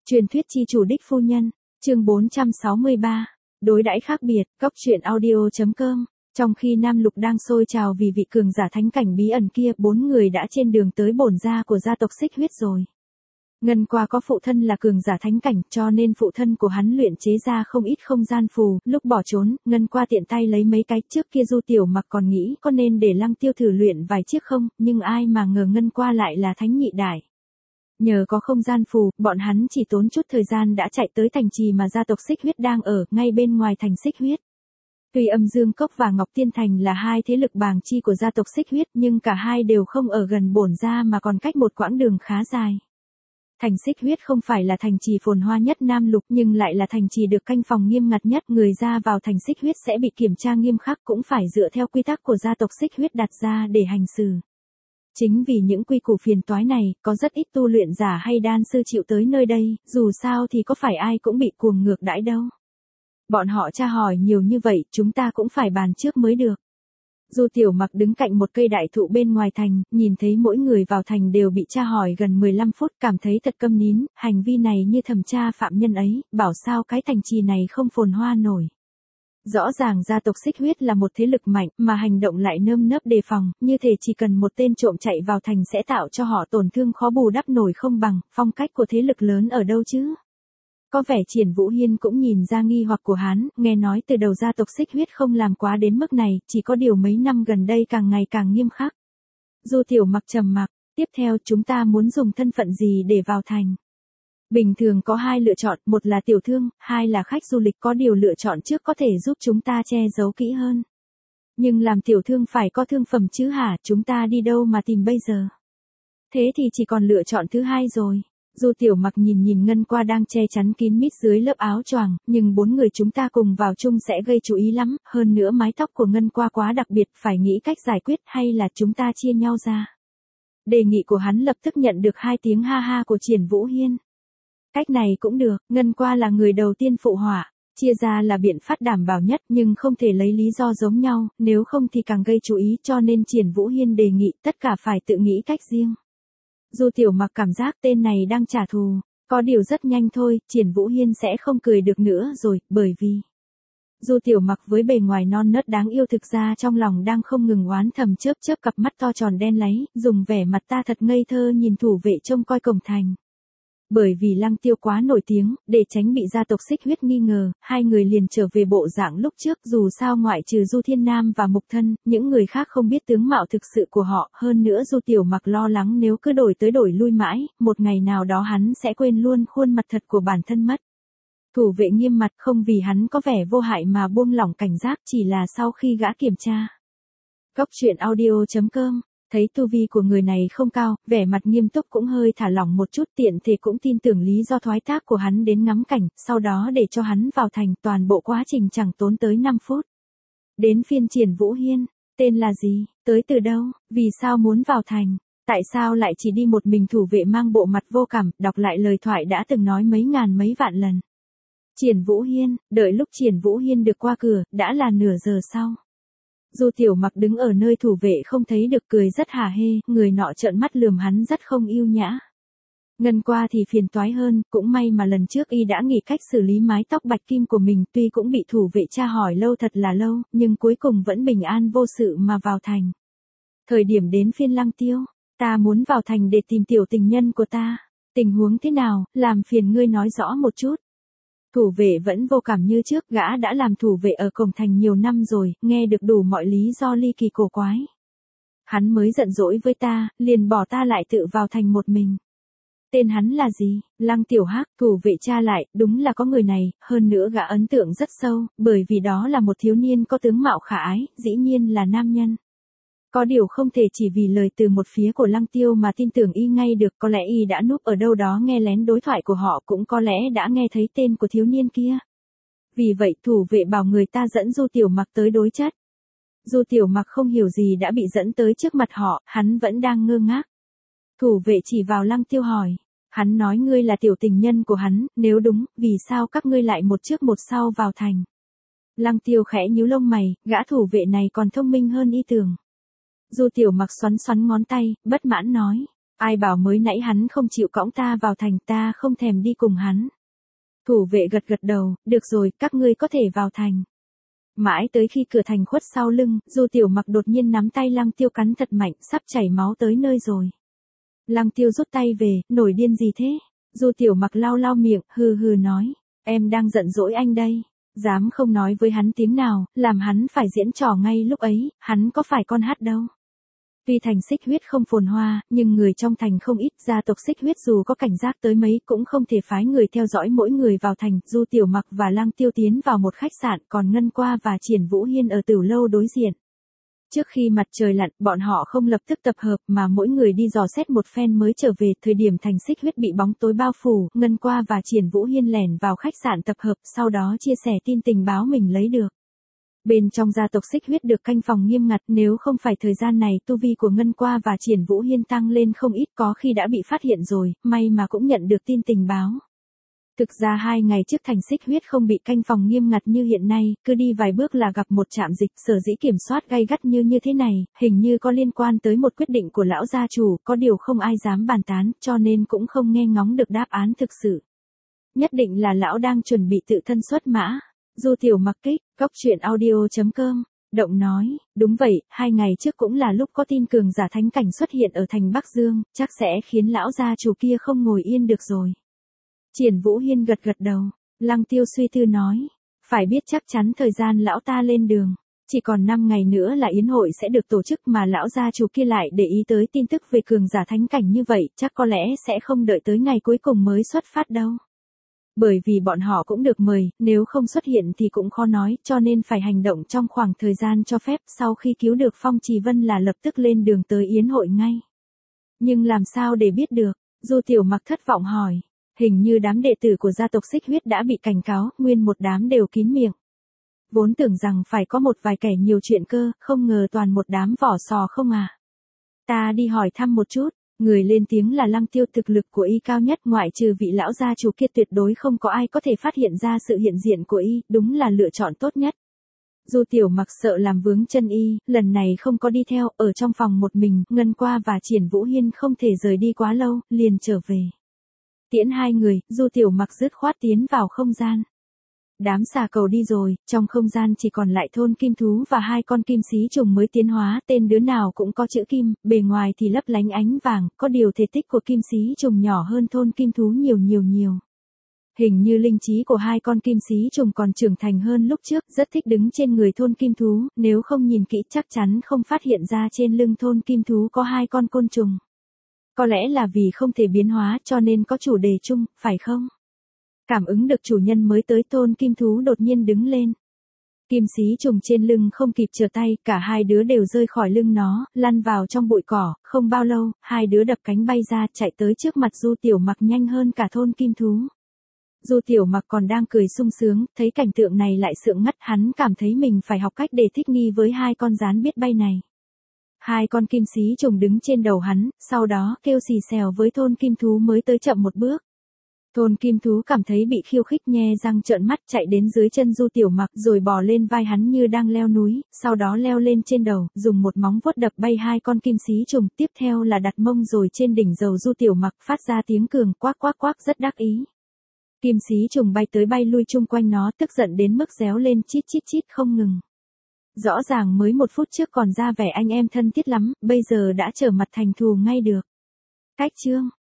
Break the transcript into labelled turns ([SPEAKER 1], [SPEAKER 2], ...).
[SPEAKER 1] Truyền thuyết chi chủ đích phu nhân, chương 463, đối đãi khác biệt, góc truyện audio.com. Trong khi Nam Lục đang sôi trào vì vị cường giả thánh cảnh bí ẩn kia, 4 người đã trên đường tới bổn gia của gia tộc Xích Huyết rồi. Ngân Qua có phụ thân là cường giả thánh cảnh, cho nên phụ thân của hắn luyện chế ra không ít không gian phù, lúc bỏ trốn, Ngân Qua tiện tay lấy mấy cái, trước kia Du Tiểu Mặc còn nghĩ có nên để Lăng Tiêu thử luyện vài chiếc không, nhưng ai mà ngờ Ngân Qua lại là thánh nhị đại. Nhờ có không gian phù, bọn hắn chỉ tốn chút thời gian đã chạy tới thành trì mà gia tộc Xích Huyết đang ở, ngay bên ngoài thành Xích Huyết. Tuy Âm Dương Cốc và Ngọc Tiên Thành là hai thế lực bàng chi của gia tộc Xích Huyết, nhưng cả hai đều không ở gần bổn gia mà còn cách một quãng đường khá dài. Thành Xích Huyết không phải là thành trì phồn hoa nhất Nam Lục, nhưng lại là thành trì được canh phòng nghiêm ngặt nhất, người ra vào thành Xích Huyết sẽ bị kiểm tra nghiêm khắc, cũng phải dựa theo quy tắc của gia tộc Xích Huyết đặt ra để hành xử. Chính vì những quy củ phiền toái này, có rất ít tu luyện giả hay đan sư chịu tới nơi đây, dù sao thì có phải ai cũng bị cuồng ngược đãi đâu. Bọn họ tra hỏi nhiều như vậy, chúng ta cũng phải bàn trước mới được. Du Tiểu Mặc đứng cạnh một cây đại thụ bên ngoài thành, nhìn thấy mỗi người vào thành đều bị tra hỏi gần 15 phút, cảm thấy thật câm nín, hành vi này như thẩm tra phạm nhân ấy, bảo sao cái thành trì này không phồn hoa nổi. Rõ ràng gia tộc Xích Huyết là một thế lực mạnh, mà hành động lại nơm nớp đề phòng, như thể chỉ cần một tên trộm chạy vào thành sẽ tạo cho họ tổn thương khó bù đắp nổi không bằng, phong cách của thế lực lớn ở đâu chứ? Có vẻ Triển Vũ Hiên cũng nhìn ra nghi hoặc của hắn, nghe nói từ đầu gia tộc Xích Huyết không làm quá đến mức này, chỉ có điều mấy năm gần đây càng ngày càng nghiêm khắc. Du Tiểu Mặc trầm mặc, tiếp theo chúng ta muốn dùng thân phận gì để vào thành? Bình thường có hai lựa chọn, một là tiểu thương, hai là khách du lịch, có điều lựa chọn trước có thể giúp chúng ta che giấu kỹ hơn. Nhưng làm tiểu thương phải có thương phẩm chứ hả, chúng ta đi đâu mà tìm bây giờ? Thế thì chỉ còn lựa chọn thứ hai rồi. Du Tiểu Mặc nhìn Ngân Qua đang che chắn kín mít dưới lớp áo choàng, nhưng 4 người chúng ta cùng vào chung sẽ gây chú ý lắm, hơn nữa mái tóc của Ngân Qua quá đặc biệt, phải nghĩ cách giải quyết, hay là chúng ta chia nhau ra. Đề nghị của hắn lập tức nhận được 2 tiếng ha ha của Triển Vũ Hiên. Cách này cũng được, Ngân Qua là người đầu tiên phụ họa, chia ra là biện pháp đảm bảo nhất, nhưng không thể lấy lý do giống nhau, nếu không thì càng gây chú ý, cho nên Triển Vũ Hiên đề nghị tất cả phải tự nghĩ cách riêng. Du Tiểu Mặc cảm giác tên này đang trả thù, có điều rất nhanh thôi, Triển Vũ Hiên sẽ không cười được nữa rồi, bởi vì Du Tiểu Mặc với bề ngoài non nớt đáng yêu thực ra trong lòng đang không ngừng oán thầm chớp cặp mắt to tròn đen láy, dùng vẻ mặt ta thật ngây thơ nhìn thủ vệ trông coi cổng thành. Bởi vì Lăng Tiêu quá nổi tiếng, để tránh bị gia tộc Xích Huyết nghi ngờ, hai người liền trở về bộ dạng lúc trước, dù sao ngoại trừ Du Thiên Nam và Mục Thân, những người khác không biết tướng mạo thực sự của họ, hơn nữa Du Tiểu Mặc lo lắng nếu cứ đổi tới đổi lui mãi, một ngày nào đó hắn sẽ quên luôn khuôn mặt thật của bản thân mất. Thủ vệ nghiêm mặt không vì hắn có vẻ vô hại mà buông lỏng cảnh giác, chỉ là sau khi gã kiểm tra. Góc truyện audio.com. Thấy tu vi của người này không cao, vẻ mặt nghiêm túc cũng hơi thả lỏng một chút, tiện thể cũng tin tưởng lý do thoái thác của hắn đến ngắm cảnh, sau đó để cho hắn vào thành, toàn bộ quá trình chẳng tốn tới 5 phút. Đến phiên Triển Vũ Hiên, tên là gì, tới từ đâu, vì sao muốn vào thành, tại sao lại chỉ đi một mình? Thủ vệ mang bộ mặt vô cảm, đọc lại lời thoại đã từng nói mấy ngàn mấy vạn lần. Triển Vũ Hiên, đợi lúc Triển Vũ Hiên được qua cửa, đã là nửa giờ sau. Du Tiểu Mặc đứng ở nơi thủ vệ không thấy được, cười rất hả hê, người nọ trợn mắt lườm hắn rất không yêu nhã. Ngân Qua thì phiền toái hơn, cũng may mà lần trước y đã nghĩ cách xử lý mái tóc bạch kim của mình, tuy cũng bị thủ vệ tra hỏi lâu thật là lâu, nhưng cuối cùng vẫn bình an vô sự mà vào thành. Thời điểm đến phiên Lăng Tiêu, ta muốn vào thành để tìm tiểu tình nhân của ta, tình huống thế nào, làm phiền ngươi nói rõ một chút. Thủ vệ vẫn vô cảm như trước, gã đã làm thủ vệ ở cổng thành nhiều năm rồi, nghe được đủ mọi lý do ly kỳ cổ quái. Hắn mới giận dỗi với ta, liền bỏ ta lại tự vào thành một mình. Tên hắn là gì? Lăng Tiểu Hắc. Thủ vệ tra lại, đúng là có người này, hơn nữa gã ấn tượng rất sâu, bởi vì đó là một thiếu niên có tướng mạo khả ái, dĩ nhiên là nam nhân. Có điều không thể chỉ vì lời từ một phía của Lăng Tiêu mà tin tưởng y ngay được, có lẽ y đã núp ở đâu đó nghe lén đối thoại của họ, cũng có lẽ đã nghe thấy tên của thiếu niên kia. Vì vậy thủ vệ bảo người ta dẫn Du Tiểu Mặc tới đối chất. Du Tiểu Mặc không hiểu gì đã bị dẫn tới trước mặt họ, hắn vẫn đang ngơ ngác. Thủ vệ chỉ vào Lăng Tiêu hỏi, hắn nói ngươi là tiểu tình nhân của hắn, nếu đúng, vì sao các ngươi lại một trước một sau vào thành? Lăng Tiêu khẽ nhíu lông mày, gã thủ vệ này còn thông minh hơn y tưởng. Du Tiểu Mặc xoắn ngón tay, bất mãn nói, Ai bảo mới nãy hắn không chịu cõng ta vào thành, ta không thèm đi cùng hắn. Thủ vệ gật gật đầu, được rồi, các ngươi có thể vào thành. Mãi tới khi cửa thành khuất sau lưng, Du Tiểu Mặc đột nhiên nắm tay Lăng Tiêu cắn thật mạnh, sắp chảy máu tới nơi rồi. Lăng Tiêu rút tay về, nổi điên gì thế? Du Tiểu Mặc lau lau miệng, hừ hừ nói, em đang giận dỗi anh đây. Dám không nói với hắn tiếng nào, làm hắn phải diễn trò ngay lúc ấy, hắn có phải con hát đâu. Tuy thành Xích Huyết không phồn hoa, nhưng người trong thành không ít, gia tộc Xích Huyết dù có cảnh giác tới mấy cũng không thể phái người theo dõi mỗi người vào thành. Du Tiểu Mặc và Lăng Tiêu tiến vào một khách sạn, còn Ngân Qua và Triển Vũ Hiên ở Tửu lâu đối diện. Trước khi mặt trời lặn, bọn họ không lập tức tập hợp mà mỗi người đi dò xét một phen mới trở về. Thời điểm thành Xích Huyết bị bóng tối bao phủ, Ngân Qua và Triển Vũ Hiên lẻn vào khách sạn tập hợp, sau đó chia sẻ tin tình báo mình lấy được. Bên trong gia tộc Xích Huyết được canh phòng nghiêm ngặt, nếu không phải thời gian này tu vi của Ngân Qua và Triển Vũ Hiên tăng lên không ít, có khi đã bị phát hiện rồi, may mà cũng nhận được tin tình báo. Thực ra 2 ngày trước thành Xích Huyết không bị canh phòng nghiêm ngặt như hiện nay, cứ đi vài bước là gặp một trạm dịch. Sở dĩ kiểm soát gay gắt như thế này, hình như có liên quan tới một quyết định của lão gia chủ, có điều không ai dám bàn tán, cho nên cũng không nghe ngóng được đáp án thực sự. Nhất định là lão đang chuẩn bị tự thân xuất mã. Du Tiểu Mặc kích, goctruyện.audio.com, động nói, đúng vậy, 2 ngày trước cũng là lúc có tin cường giả thánh cảnh xuất hiện ở thành Bắc Dương, chắc sẽ khiến lão gia chủ kia không ngồi yên được rồi. Triển Vũ Hiên gật gật đầu, Lăng Tiêu suy tư nói, phải biết chắc chắn thời gian lão ta lên đường, chỉ còn 5 ngày nữa là yến hội sẽ được tổ chức mà lão gia chủ kia lại để ý tới tin tức về cường giả thánh cảnh như vậy, chắc có lẽ sẽ không đợi tới ngày cuối cùng mới xuất phát đâu. Bởi vì bọn họ cũng được mời, nếu không xuất hiện thì cũng khó nói, cho nên phải hành động trong khoảng thời gian cho phép. Sau khi cứu được Phong Trì Vân là lập tức lên đường tới yến hội ngay. Nhưng làm sao để biết được? Du Tiểu Mặc thất vọng hỏi. Hình như đám đệ tử của gia tộc Xích Huyết đã bị cảnh cáo, nguyên một đám đều kín miệng. Vốn tưởng rằng phải có một vài kẻ nhiều chuyện cơ, không ngờ toàn một đám vỏ sò không à. Ta đi hỏi thăm một chút. Người lên tiếng là Lăng Tiêu, thực lực của y cao nhất, ngoại trừ vị lão gia chủ kia tuyệt đối không có ai có thể phát hiện ra sự hiện diện của y, đúng là lựa chọn tốt nhất. Du Tiểu Mặc sợ làm vướng chân y, lần này không có đi theo, ở trong phòng một mình, Ngân Qua và Triển Vũ Hiên không thể rời đi quá lâu, liền trở về. Tiễn 2 người, Du Tiểu Mặc dứt khoát tiến vào không gian. Đám xà cầu đi rồi, trong không gian chỉ còn lại thôn kim thú và 2 con kim xí trùng mới tiến hóa, tên đứa nào cũng có chữ kim, bề ngoài thì lấp lánh ánh vàng, có điều thể tích của kim xí trùng nhỏ hơn thôn kim thú nhiều. Hình như linh trí của 2 con kim xí trùng còn trưởng thành hơn lúc trước, rất thích đứng trên người thôn kim thú, nếu không nhìn kỹ chắc chắn không phát hiện ra trên lưng thôn kim thú có 2 con côn trùng. Có lẽ là vì không thể biến hóa cho nên có chủ đề chung, phải không? Cảm ứng được chủ nhân mới tới, thôn kim thú đột nhiên đứng lên. Kim xí trùng trên lưng không kịp trở tay, cả 2 đứa đều rơi khỏi lưng nó, lăn vào trong bụi cỏ, không bao lâu, 2 đứa đập cánh bay ra, chạy tới trước mặt Du Tiểu Mặc nhanh hơn cả thôn kim thú. Du Tiểu Mặc còn đang cười sung sướng, thấy cảnh tượng này lại sượng ngắt, hắn cảm thấy mình phải học cách để thích nghi với 2 con gián biết bay này. 2 con kim xí trùng đứng trên đầu hắn, sau đó kêu xì xèo với thôn kim thú mới tới chậm một bước. Thôn kim thú cảm thấy bị khiêu khích, nhe răng trợn mắt, chạy đến dưới chân Du Tiểu Mặc rồi bò lên vai hắn như đang leo núi, sau đó leo lên trên đầu, dùng một móng vuốt đập bay 2 con kim xí trùng, tiếp theo là đặt mông rồi trên đỉnh đầu Du Tiểu Mặc, phát ra tiếng cường quác quác quác rất đắc ý. Kim xí trùng bay tới bay lui chung quanh nó, tức giận đến mức réo lên chít chít chít không ngừng. Rõ ràng mới 1 phút trước còn ra vẻ anh em thân thiết lắm, bây giờ đã trở mặt thành thù ngay được. Cách chương